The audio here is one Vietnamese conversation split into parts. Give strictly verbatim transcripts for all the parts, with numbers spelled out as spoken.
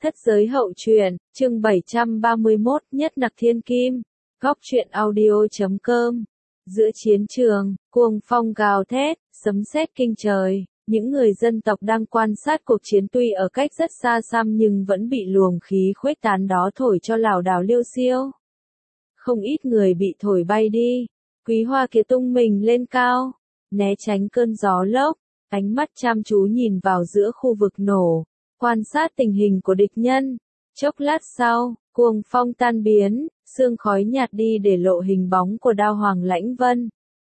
Thất giới hậu truyện, chương bảy trăm ba mươi mốt, nhất nặc thiên kim, góc truyện audio chấm com. Giữa chiến trường, cuồng phong gào thét, sấm sét kinh trời, những người dân tộc đang quan sát cuộc chiến tuy ở cách rất xa xăm nhưng vẫn bị luồng khí khuếch tán đó thổi cho lảo đảo liêu xiêu. Không ít người bị thổi bay đi, Quý Hoa Kiệt tung mình lên cao, né tránh cơn gió lốc, ánh mắt chăm chú nhìn vào giữa khu vực nổ. Quan sát tình hình của địch nhân. Chốc lát sau, cuồng phong tan biến, sương khói nhạt đi để lộ hình bóng của Đao Hoàng Lãnh Vân.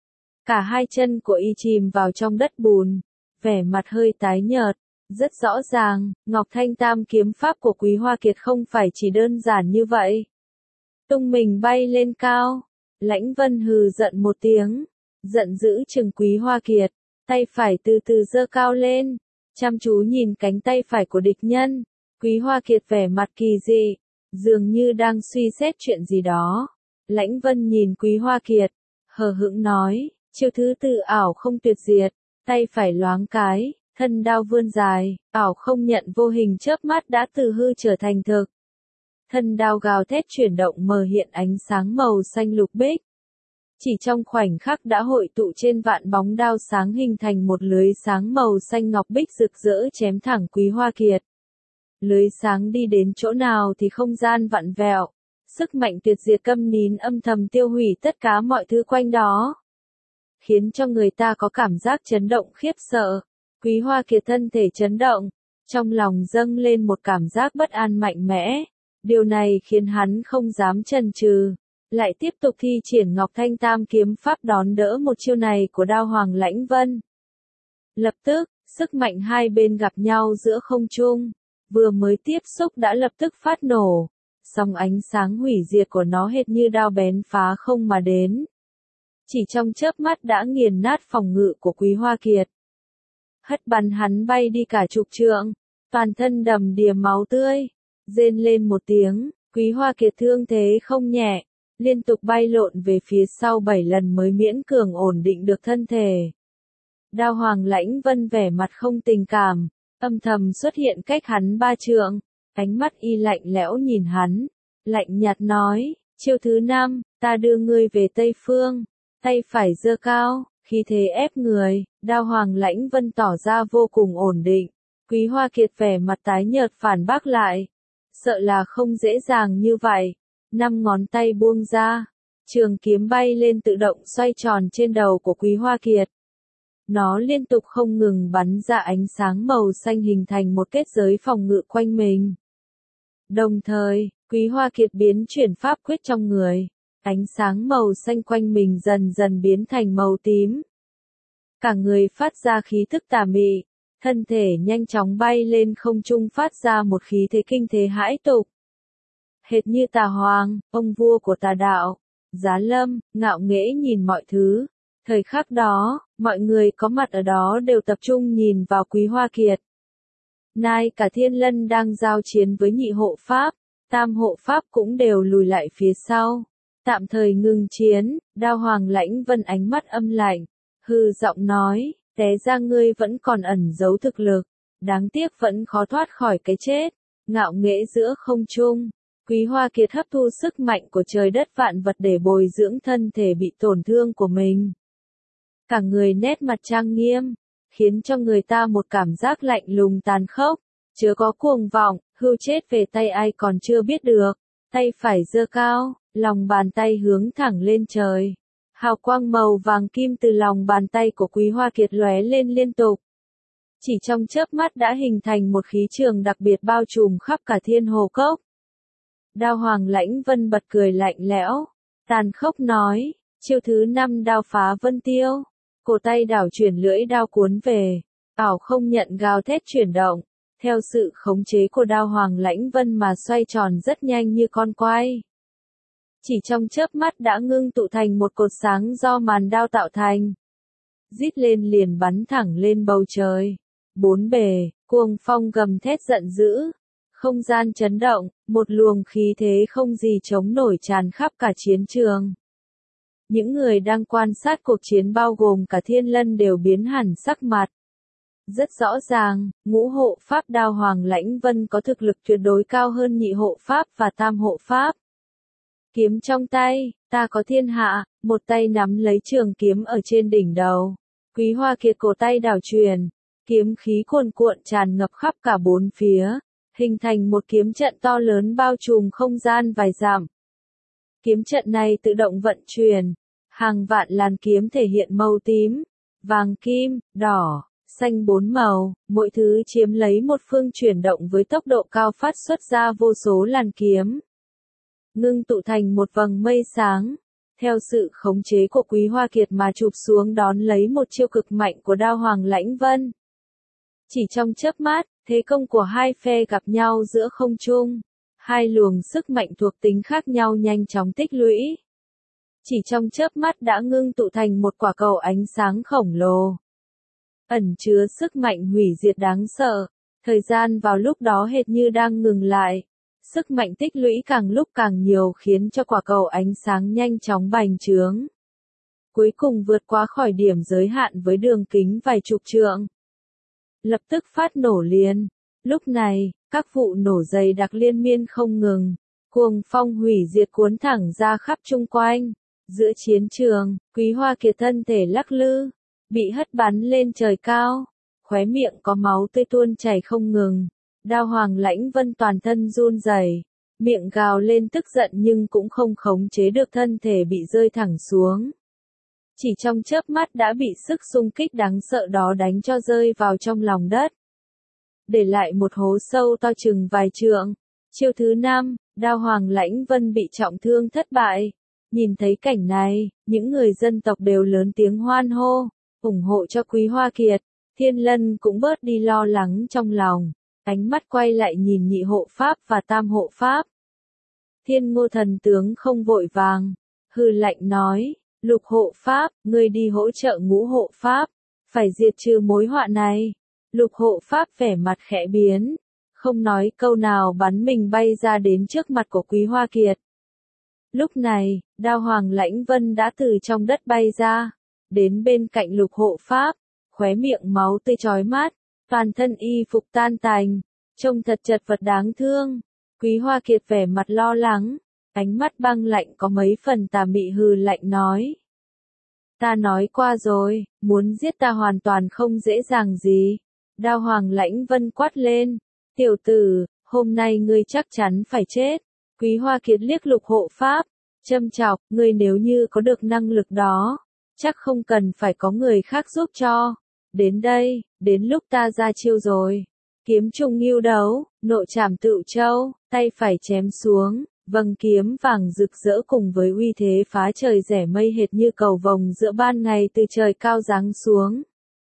Cả hai chân của y chìm vào trong đất bùn, vẻ mặt hơi tái nhợt. Rất rõ ràng, Ngọc Thanh Tam kiếm pháp của Quý Hoa Kiệt không phải chỉ đơn giản như vậy. Tung mình bay lên cao, Lãnh Vân hừ giận một tiếng, giận dữ chừng Quý Hoa Kiệt, tay phải từ từ giơ cao lên. Chăm chú nhìn cánh tay phải của địch nhân, Quý Hoa Kiệt vẻ mặt kỳ dị, dường như đang suy xét chuyện gì đó. Lãnh Vân nhìn Quý Hoa Kiệt, hờ hững nói, chiêu thứ tự ảo không tuyệt diệt, tay phải loáng cái, thân đao vươn dài, ảo không nhận vô hình chớp mắt đã từ hư trở thành thực. Thân đao gào thét chuyển động mờ hiện ánh sáng màu xanh lục bích. Chỉ trong khoảnh khắc đã hội tụ trên vạn bóng đao sáng hình thành một lưới sáng màu xanh ngọc bích rực rỡ chém thẳng Quý Hoa Kiệt. Lưới sáng đi đến chỗ nào thì không gian vặn vẹo, sức mạnh tuyệt diệt câm nín âm thầm tiêu hủy tất cả mọi thứ quanh đó. Khiến cho người ta có cảm giác chấn động khiếp sợ. Quý Hoa Kiệt thân thể chấn động, trong lòng dâng lên một cảm giác bất an mạnh mẽ. Điều này khiến hắn không dám chần chừ. Lại tiếp tục thi triển Ngọc Thanh Tam kiếm pháp đón đỡ một chiêu này của Đao Hoàng Lãnh Vân. Lập tức, sức mạnh hai bên gặp nhau giữa không trung, vừa mới tiếp xúc đã lập tức phát nổ, song ánh sáng hủy diệt của nó hệt như đao bén phá không mà đến. Chỉ trong chớp mắt đã nghiền nát phòng ngự của Quý Hoa Kiệt. Hất bắn hắn bay đi cả chục trượng, toàn thân đầm đìa máu tươi, rên lên một tiếng, Quý Hoa Kiệt thương thế không nhẹ. Liên tục bay lộn về phía sau bảy lần mới miễn cường ổn định được thân thể. Đao Hoàng Lãnh Vân vẻ mặt không tình cảm, âm thầm xuất hiện cách hắn ba trượng, ánh mắt y lạnh lẽo nhìn hắn, lạnh nhạt nói, chiêu thứ năm, ta đưa ngươi về Tây Phương, tay phải giơ cao, khí thế ép người, Đao Hoàng Lãnh Vân tỏ ra vô cùng ổn định, Quý Hoa Kiệt vẻ mặt tái nhợt phản bác lại, sợ là không dễ dàng như vậy. Năm ngón tay buông ra, trường kiếm bay lên tự động xoay tròn trên đầu của Quý Hoa Kiệt. Nó liên tục không ngừng bắn ra ánh sáng màu xanh hình thành một kết giới phòng ngự quanh mình. Đồng thời, Quý Hoa Kiệt biến chuyển pháp quyết trong người, ánh sáng màu xanh quanh mình dần dần biến thành màu tím. Cả người phát ra khí thức tà mị, thân thể nhanh chóng bay lên không trung phát ra một khí thế kinh thế hãi tục. Hệt như Tà Hoàng, ông vua của tà đạo, Giá Lâm, ngạo nghễ nhìn mọi thứ. Thời khắc đó, mọi người có mặt ở đó đều tập trung nhìn vào Quý Hoa Kiệt. Nay cả Thiên Lân đang giao chiến với nhị hộ pháp, tam hộ pháp cũng đều lùi lại phía sau. Tạm thời ngừng chiến, Đao Hoàng Lãnh Vân ánh mắt âm lạnh, hừ giọng nói, té ra ngươi vẫn còn ẩn giấu thực lực, đáng tiếc vẫn khó thoát khỏi cái chết. Ngạo nghễ giữa không trung. Quý Hoa Kiệt hấp thu sức mạnh của trời đất vạn vật để bồi dưỡng thân thể bị tổn thương của mình. Cả người nét mặt trang nghiêm, khiến cho người ta một cảm giác lạnh lùng tàn khốc, chớ có cuồng vọng, hưu chết về tay ai còn chưa biết được. Tay phải giơ cao, lòng bàn tay hướng thẳng lên trời. Hào quang màu vàng kim từ lòng bàn tay của Quý Hoa Kiệt lóe lên liên tục. Chỉ trong chớp mắt đã hình thành một khí trường đặc biệt bao trùm khắp cả Thiên Hồ Cốc. Đao Hoàng Lãnh Vân bật cười lạnh lẽo, tàn khốc nói, chiêu thứ năm đao phá vân tiêu, cổ tay đảo chuyển lưỡi đao cuốn về, ảo không nhận gào thét chuyển động, theo sự khống chế của Đao Hoàng Lãnh Vân mà xoay tròn rất nhanh như con quay. Chỉ trong chớp mắt đã ngưng tụ thành một cột sáng do màn đao tạo thành. Rít lên liền bắn thẳng lên bầu trời, bốn bề, cuồng phong gầm thét giận dữ. Không gian chấn động, một luồng khí thế không gì chống nổi tràn khắp cả chiến trường. Những người đang quan sát cuộc chiến bao gồm cả Thiên Lân đều biến hẳn sắc mặt. Rất rõ ràng, ngũ hộ pháp đao Hoàng Lãnh Vân có thực lực tuyệt đối cao hơn nhị hộ pháp và tam hộ pháp. Kiếm trong tay, ta có thiên hạ, một tay nắm lấy trường kiếm ở trên đỉnh đầu. Quý Hoa Kiệt cổ tay đảo truyền, kiếm khí cuồn cuộn tràn ngập khắp cả bốn phía, hình thành một kiếm trận to lớn bao trùm không gian vài dặm. Kiếm trận này tự động vận chuyển, hàng vạn làn kiếm thể hiện màu tím, vàng kim, đỏ, xanh bốn màu, mỗi thứ chiếm lấy một phương chuyển động với tốc độ cao phát xuất ra vô số làn kiếm. Ngưng tụ thành một vầng mây sáng, theo sự khống chế của Quý Hoa Kiệt mà chụp xuống đón lấy một chiêu cực mạnh của đao Hoàng Lãnh Vân. Chỉ trong chớp mắt, thế công của hai phe gặp nhau giữa không trung, hai luồng sức mạnh thuộc tính khác nhau nhanh chóng tích lũy. Chỉ trong chớp mắt đã ngưng tụ thành một quả cầu ánh sáng khổng lồ, ẩn chứa sức mạnh hủy diệt đáng sợ. Thời gian vào lúc đó hệt như đang ngừng lại. Sức mạnh tích lũy càng lúc càng nhiều khiến cho quả cầu ánh sáng nhanh chóng bành trướng. Cuối cùng vượt qua khỏi điểm giới hạn với đường kính vài chục trượng. Lập tức phát nổ liền. Lúc này, các vụ nổ dày đặc liên miên không ngừng. Cuồng phong hủy diệt cuốn thẳng ra khắp chung quanh. Giữa chiến trường, Quý Hoa Kiệt thân thể lắc lư, bị hất bắn lên trời cao. Khóe miệng có máu tươi tuôn chảy không ngừng. Đao Hoàng Lãnh Vân toàn thân run rẩy, miệng gào lên tức giận nhưng cũng không khống chế được thân thể bị rơi thẳng xuống. Chỉ trong chớp mắt đã bị sức xung kích đáng sợ đó đánh cho rơi vào trong lòng đất. Để lại một hố sâu to chừng vài trượng. Chiêu thứ năm, Đao Hoàng Lãnh Vân bị trọng thương thất bại. Nhìn thấy cảnh này, những người dân tộc đều lớn tiếng hoan hô, ủng hộ cho Quý Hoa Kiệt. Thiên Lân cũng bớt đi lo lắng trong lòng. Ánh mắt quay lại nhìn nhị hộ pháp và tam hộ pháp. Thiên Ngô thần tướng không vội vàng, hừ lạnh nói, lục hộ pháp, ngươi đi hỗ trợ ngũ hộ pháp, phải diệt trừ mối họa này. Lục hộ pháp vẻ mặt khẽ biến, không nói câu nào bắn mình bay ra đến trước mặt của Quý Hoa Kiệt. Lúc này, Đao Hoàng Lãnh Vân đã từ trong đất bay ra, đến bên cạnh lục hộ pháp, khóe miệng máu tươi chói mắt. Toàn thân y phục tan tành, trông thật chật vật đáng thương. Quý Hoa Kiệt vẻ mặt lo lắng, ánh mắt băng lạnh có mấy phần tà mị hừ lạnh nói. Ta nói qua rồi, muốn giết ta hoàn toàn không dễ dàng gì. Đao Hoàng Lãnh Vân quát lên, tiểu tử, hôm nay ngươi chắc chắn phải chết. Quý Hoa Kiệt liếc lục hộ pháp, châm chọc, ngươi nếu như có được năng lực đó, chắc không cần phải có người khác giúp cho. Đến đây, đến lúc ta ra chiêu rồi. Kiếm trùng ngưu đấu, nội trảm tựu châu, tay phải chém xuống, vầng kiếm vàng rực rỡ cùng với uy thế phá trời rẻ mây hệt như cầu vồng giữa ban ngày từ trời cao giáng xuống.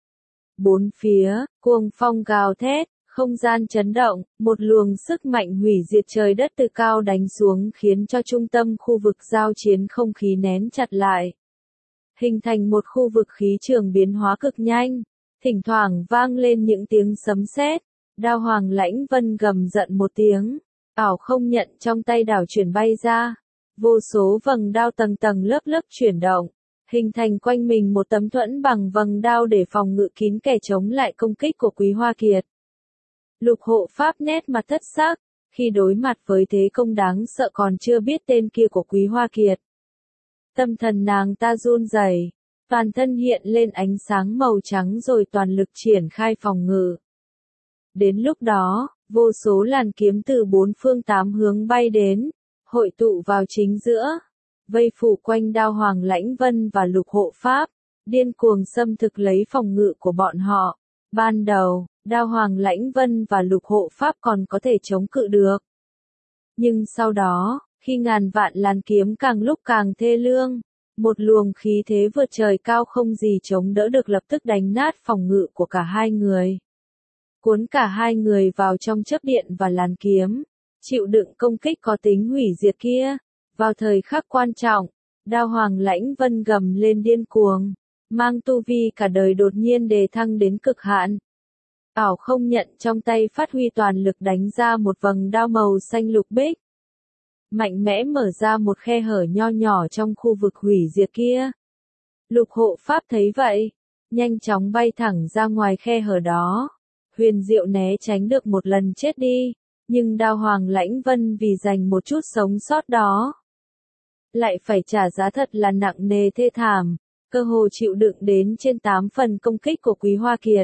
Bốn phía, cuồng phong gào thét, không gian chấn động, một luồng sức mạnh hủy diệt trời đất từ cao đánh xuống khiến cho trung tâm khu vực giao chiến không khí nén chặt lại. Hình thành một khu vực khí trường biến hóa cực nhanh. Thỉnh thoảng vang lên những tiếng sấm sét. Đao Hoàng Lãnh Vân gầm giận một tiếng, ảo không nhận trong tay đảo chuyển bay ra. Vô số vầng đao tầng tầng lớp lớp chuyển động, hình thành quanh mình một tấm thuẫn bằng vầng đao để phòng ngự kín kẻ chống lại công kích của Quý Hoa Kiệt. Lục hộ pháp nét mặt thất sắc, khi đối mặt với thế công đáng sợ còn chưa biết tên kia của Quý Hoa Kiệt. Tâm thần nàng ta run rẩy. Toàn thân hiện lên ánh sáng màu trắng rồi toàn lực triển khai phòng ngự. Đến lúc đó, vô số làn kiếm từ bốn phương tám hướng bay đến, hội tụ vào chính giữa, vây phủ quanh Đao Hoàng Lãnh Vân và lục hộ pháp, điên cuồng xâm thực lấy phòng ngự của bọn họ. Ban đầu, Đao Hoàng Lãnh Vân và lục hộ pháp còn có thể chống cự được. Nhưng sau đó, khi ngàn vạn làn kiếm càng lúc càng thê lương, một luồng khí thế vượt trời cao không gì chống đỡ được lập tức đánh nát phòng ngự của cả hai người. Cuốn cả hai người vào trong chớp điện và làn kiếm, chịu đựng công kích có tính hủy diệt kia. Vào thời khắc quan trọng, Đao Hoàng Lãnh Vân gầm lên điên cuồng, mang tu vi cả đời đột nhiên đề thăng đến cực hạn. Ảo không nhận trong tay phát huy toàn lực đánh ra một vầng đao màu xanh lục bích. Mạnh mẽ mở ra một khe hở nho nhỏ trong khu vực hủy diệt kia. Lục hộ pháp thấy vậy, nhanh chóng bay thẳng ra ngoài khe hở đó. Huyền Diệu né tránh được một lần chết đi, nhưng Đao Hoàng Lãnh Vân vì giành một chút sống sót đó, lại phải trả giá thật là nặng nề thê thảm, cơ hồ chịu đựng đến trên tám phần công kích của Quý Hoa Kiệt.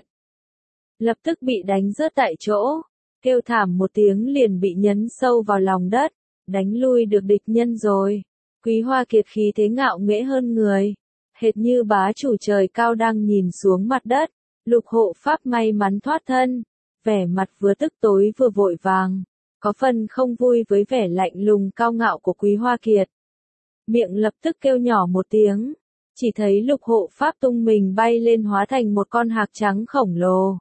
Lập tức bị đánh rớt tại chỗ, kêu thảm một tiếng liền bị nhấn sâu vào lòng đất, đánh lui được địch nhân rồi. Quý Hoa Kiệt khí thế ngạo nghễ hơn người, hệt như bá chủ trời cao đang nhìn xuống mặt đất. Lục hộ pháp may mắn thoát thân, vẻ mặt vừa tức tối vừa vội vàng, có phần không vui với vẻ lạnh lùng cao ngạo của Quý Hoa Kiệt. Miệng lập tức kêu nhỏ một tiếng, chỉ thấy lục hộ pháp tung mình bay lên hóa thành một con hạc trắng khổng lồ.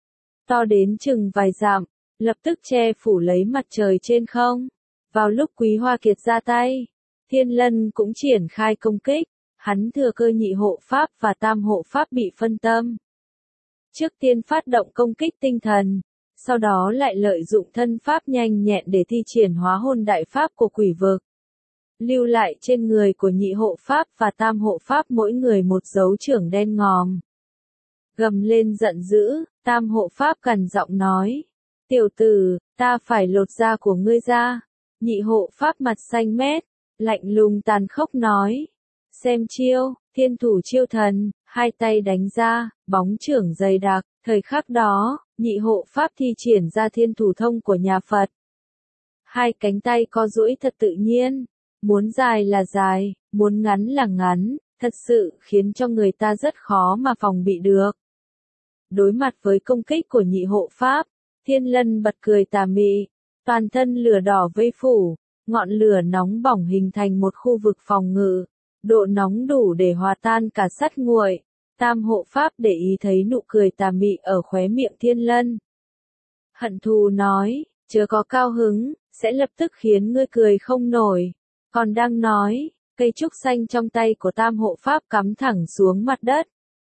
To đến chừng vài dặm, lập tức che phủ lấy mặt trời trên không. Vào lúc Quý Hoa Kiệt ra tay, Thiên Lân cũng triển khai công kích, hắn thừa cơ nhị hộ pháp và tam hộ pháp bị phân tâm. Trước tiên phát động công kích tinh thần, sau đó lại lợi dụng thân pháp nhanh nhẹn để thi triển hóa hồn đại pháp của quỷ vực. Lưu lại trên người của nhị hộ pháp và tam hộ pháp mỗi người một dấu chưởng đen ngòm. Gầm lên giận dữ, tam hộ pháp gằn giọng nói. Tiểu tử, ta phải lột da của ngươi ra. Nhị hộ pháp mặt xanh mét, lạnh lùng tàn khốc nói. Xem chiêu, thiên thủ chiêu thần, hai tay đánh ra, bóng chưởng dày đặc, thời khắc đó, nhị hộ pháp thi triển ra thiên thủ thông của nhà Phật. Hai cánh tay co duỗi thật tự nhiên, muốn dài là dài, muốn ngắn là ngắn, thật sự khiến cho người ta rất khó mà phòng bị được. Đối mặt với công kích của nhị hộ pháp, Thiên Lân bật cười tà mị, toàn thân lửa đỏ vây phủ, ngọn lửa nóng bỏng hình thành một khu vực phòng ngự, độ nóng đủ để hòa tan cả sắt nguội. Tam hộ pháp để ý thấy nụ cười tà mị ở khóe miệng Thiên Lân. Hận thù nói, chớ có cao hứng, sẽ lập tức khiến ngươi cười không nổi. Còn đang nói, cây trúc xanh trong tay của tam hộ pháp cắm thẳng xuống mặt đất.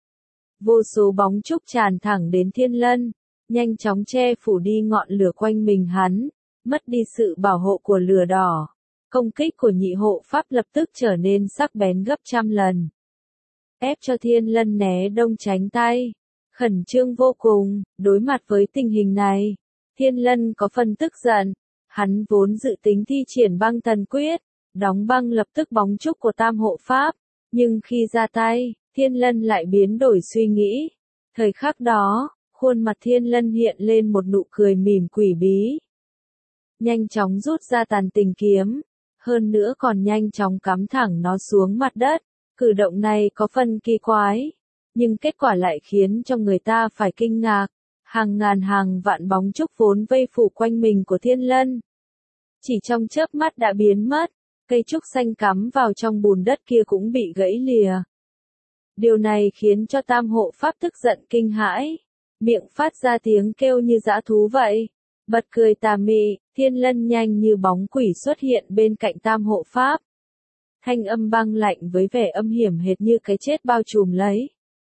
Vô số bóng trúc tràn thẳng đến Thiên Lân, nhanh chóng che phủ đi ngọn lửa quanh mình hắn, mất đi sự bảo hộ của lửa đỏ. Công kích của nhị hộ pháp lập tức trở nên sắc bén gấp trăm lần. Ép cho Thiên Lân né đông tránh tay. Khẩn trương vô cùng, đối mặt với tình hình này. Thiên Lân có phần tức giận. Hắn vốn dự tính thi triển băng thần quyết, đóng băng lập tức bóng trúc của tam hộ pháp. Nhưng khi ra tay, Thiên Lân lại biến đổi suy nghĩ. Thời khắc đó, khuôn mặt Thiên Lân hiện lên một nụ cười mỉm quỷ bí. Nhanh chóng rút ra tàn tình kiếm. Hơn nữa còn nhanh chóng cắm thẳng nó xuống mặt đất. Cử động này có phần kỳ quái, nhưng kết quả lại khiến cho người ta phải kinh ngạc. Hàng ngàn hàng vạn bóng trúc vốn vây phủ quanh mình của Thiên Lân, chỉ trong chớp mắt đã biến mất, cây trúc xanh cắm vào trong bùn đất kia cũng bị gãy lìa. Điều này khiến cho tam hộ pháp tức giận kinh hãi, miệng phát ra tiếng kêu như dã thú vậy. Bật cười tà mị, Thiên Lân nhanh như bóng quỷ xuất hiện bên cạnh tam hộ pháp. Thanh âm băng lạnh với vẻ âm hiểm hệt như cái chết bao trùm lấy.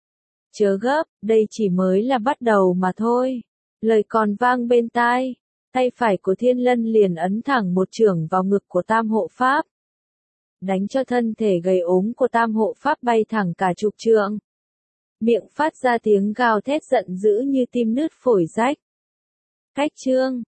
Chớ gấp, đây chỉ mới là bắt đầu mà thôi. Lời còn vang bên tai, tay phải của Thiên Lân liền ấn thẳng một chưởng vào ngực của tam hộ pháp. Đánh cho thân thể gầy ốm của tam hộ pháp bay thẳng cả chục trượng. Miệng phát ra tiếng gào thét giận dữ như tim nứt phổi rách. Cách chương